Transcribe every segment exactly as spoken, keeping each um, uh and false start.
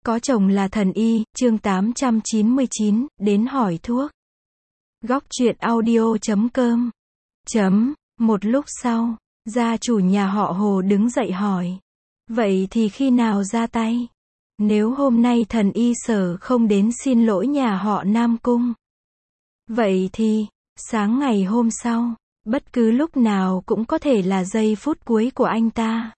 Có chồng là thần y, chương tám trăm chín mươi chín, đến hỏi thuốc. Góc truyện audio chấm com. Chấm, một lúc sau, gia chủ nhà họ Hồ đứng dậy hỏi. Vậy thì khi nào ra tay? Nếu hôm nay thần y Sở không đến xin lỗi nhà họ Nam Cung. Vậy thì, sáng ngày hôm sau, bất cứ lúc nào cũng có thể là giây phút cuối của anh ta.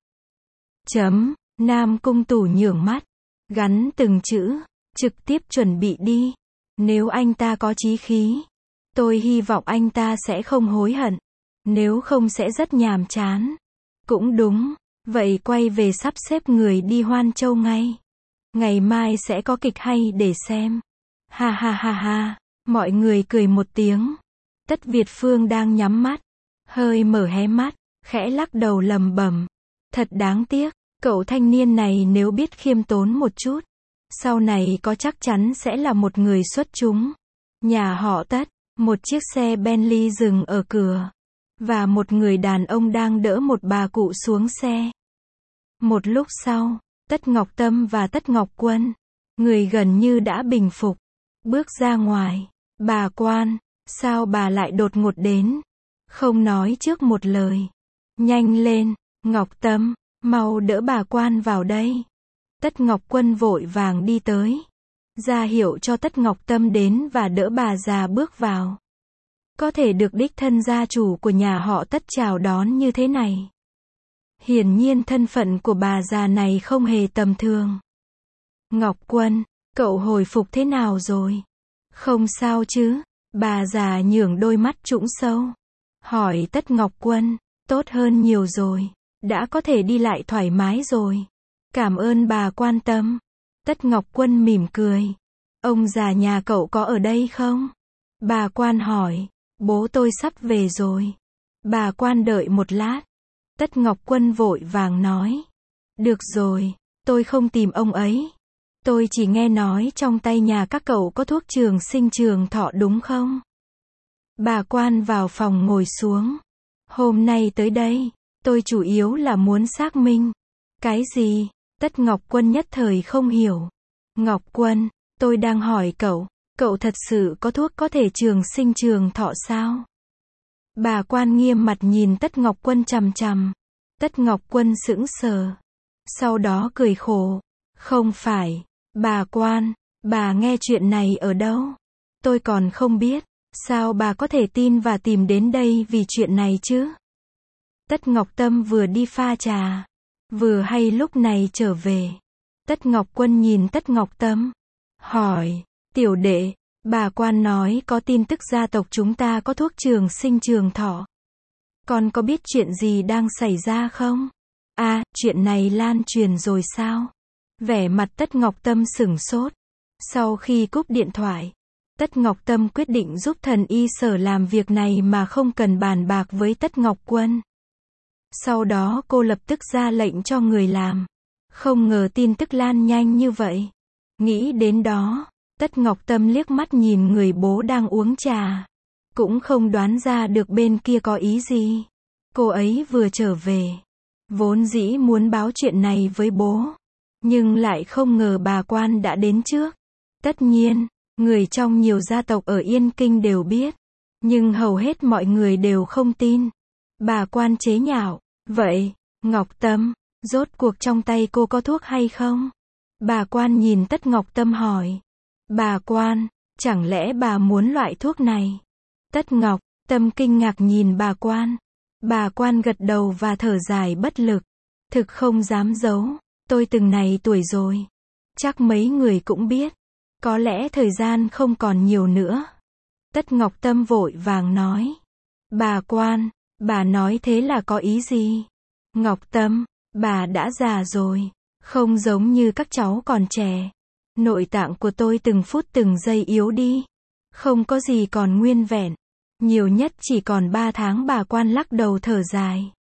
Chấm, Nam Cung Tủ nhướng mắt, gắn từng chữ, trực tiếp chuẩn bị đi. Nếu anh ta có chí khí, tôi hy vọng anh ta sẽ không hối hận. Nếu không sẽ rất nhàm chán. Cũng đúng, vậy quay về sắp xếp người đi Hoan Châu ngay. Ngày mai sẽ có kịch hay để xem. Ha ha ha ha, mọi người cười một tiếng. Tất Việt Phương đang nhắm mắt, hơi mở hé mắt, khẽ lắc đầu lầm bầm. Thật đáng tiếc, cậu thanh niên này nếu biết khiêm tốn một chút, sau này có chắc chắn sẽ là một người xuất chúng. Nhà họ Tất, một chiếc xe Bentley dừng ở cửa, và một người đàn ông đang đỡ một bà cụ xuống xe. Một lúc sau, Tất Ngọc Tâm và Tất Ngọc Quân, người gần như đã bình phục, bước ra ngoài. Bà Quan, sao bà lại đột ngột đến? Không nói trước một lời. Nhanh lên, Ngọc Tâm, mau đỡ bà Quan vào đây. Tất Ngọc Quân vội vàng đi tới, ra hiệu cho Tất Ngọc Tâm đến và đỡ bà già bước vào. Có thể được đích thân gia chủ của nhà họ Tất chào đón như thế này. Hiển nhiên thân phận của bà già này không hề tầm thường. Ngọc Quân, cậu hồi phục thế nào rồi? Không sao chứ? Bà già nhướng đôi mắt trũng sâu, hỏi Tất Ngọc Quân. Tốt hơn nhiều rồi, đã có thể đi lại thoải mái rồi. Cảm ơn bà quan tâm. Tất Ngọc Quân mỉm cười. Ông già nhà cậu có ở đây không? Bà Quan hỏi. Bố tôi sắp về rồi. Bà Quan đợi một lát. Tất Ngọc Quân vội vàng nói. Được rồi, tôi không tìm ông ấy. Tôi chỉ nghe nói trong tay nhà các cậu có thuốc trường sinh trường thọ đúng không? Bà Quan vào phòng ngồi xuống. Hôm nay tới đây, tôi chủ yếu là muốn xác minh. Cái gì? Tất Ngọc Quân nhất thời không hiểu. Ngọc Quân, tôi đang hỏi cậu, cậu thật sự có thuốc có thể trường sinh trường thọ sao? Bà Quan nghiêm mặt nhìn Tất Ngọc Quân chằm chằm. Tất Ngọc Quân sững sờ. Sau đó cười khổ. Không phải, bà Quan, bà nghe chuyện này ở đâu? Tôi còn không biết. Sao bà có thể tin và tìm đến đây vì chuyện này chứ? Tất Ngọc Tâm vừa đi pha trà, vừa hay lúc này trở về. Tất Ngọc Quân nhìn Tất Ngọc Tâm, hỏi, tiểu đệ, bà Quan nói có tin tức gia tộc chúng ta có thuốc trường sinh trường thọ. Con có biết chuyện gì đang xảy ra không? À, chuyện này lan truyền rồi sao? Vẻ mặt Tất Ngọc Tâm sửng sốt. Sau khi cúp điện thoại, Tất Ngọc Tâm quyết định giúp thần y Sở làm việc này mà không cần bàn bạc với Tất Ngọc Quân. Sau đó cô lập tức ra lệnh cho người làm. Không ngờ tin tức lan nhanh như vậy. Nghĩ đến đó, Tất Ngọc Tâm liếc mắt nhìn người bố đang uống trà. Cũng không đoán ra được bên kia có ý gì. Cô ấy vừa trở về, vốn dĩ muốn báo chuyện này với bố, nhưng lại không ngờ bà Quan đã đến trước. Tất nhiên, người trong nhiều gia tộc ở Yên Kinh đều biết, nhưng hầu hết mọi người đều không tin. Bà Quan chế nhạo, vậy, Ngọc Tâm, rốt cuộc trong tay cô có thuốc hay không? Bà Quan nhìn Tất Ngọc Tâm hỏi. Bà Quan, chẳng lẽ bà muốn loại thuốc này? Tất Ngọc Tâm kinh ngạc nhìn bà Quan. Bà Quan gật đầu và thở dài bất lực. Thực không dám giấu, tôi từng này tuổi rồi. Chắc mấy người cũng biết. Có lẽ thời gian không còn nhiều nữa. Tất Ngọc Tâm vội vàng nói. Bà Quan, bà nói thế là có ý gì? Ngọc Tâm, bà đã già rồi, không giống như các cháu còn trẻ. Nội tạng của tôi từng phút từng giây yếu đi. Không có gì còn nguyên vẹn. Nhiều nhất chỉ còn ba tháng. Bà Quan lắc đầu thở dài.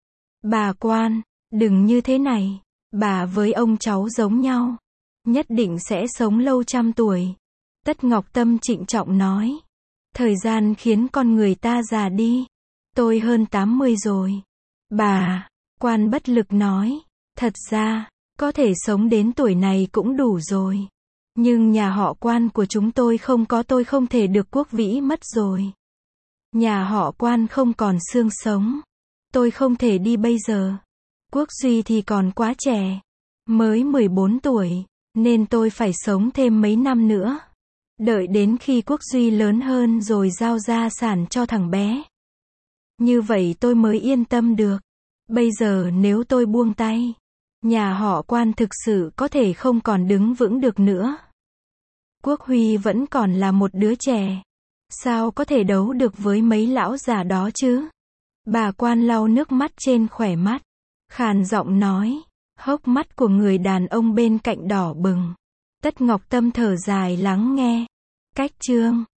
Bà Quan, đừng như thế này. Bà với ông cháu giống nhau, nhất định sẽ sống lâu trăm tuổi. Tất Ngọc Tâm trịnh trọng nói. Thời gian khiến con người ta già đi. Tôi hơn tám mươi rồi. Bà Quan bất lực nói. Thật ra, Có thể sống đến tuổi này cũng đủ rồi. Nhưng nhà họ Quan của chúng tôi không có, tôi không thể được quốc vĩ mất rồi. Nhà họ Quan không còn xương sống. Tôi không thể đi bây giờ. Quốc Duy thì còn quá trẻ. Mới mười bốn tuổi. Nên tôi phải sống thêm mấy năm nữa. Đợi đến khi Quốc Duy lớn hơn rồi giao gia sản cho thằng bé. Như vậy tôi mới yên tâm được. Bây giờ nếu tôi buông tay, nhà họ Quan thực sự có thể không còn đứng vững được nữa. Quốc Huy vẫn còn là một đứa trẻ. Sao có thể đấu được với mấy lão già đó chứ? Bà Quan lau nước mắt trên khóe mắt. Khàn giọng nói. Hốc mắt của người đàn ông bên cạnh đỏ bừng. Tất Ngọc Tâm thở dài lắng nghe. Cách chương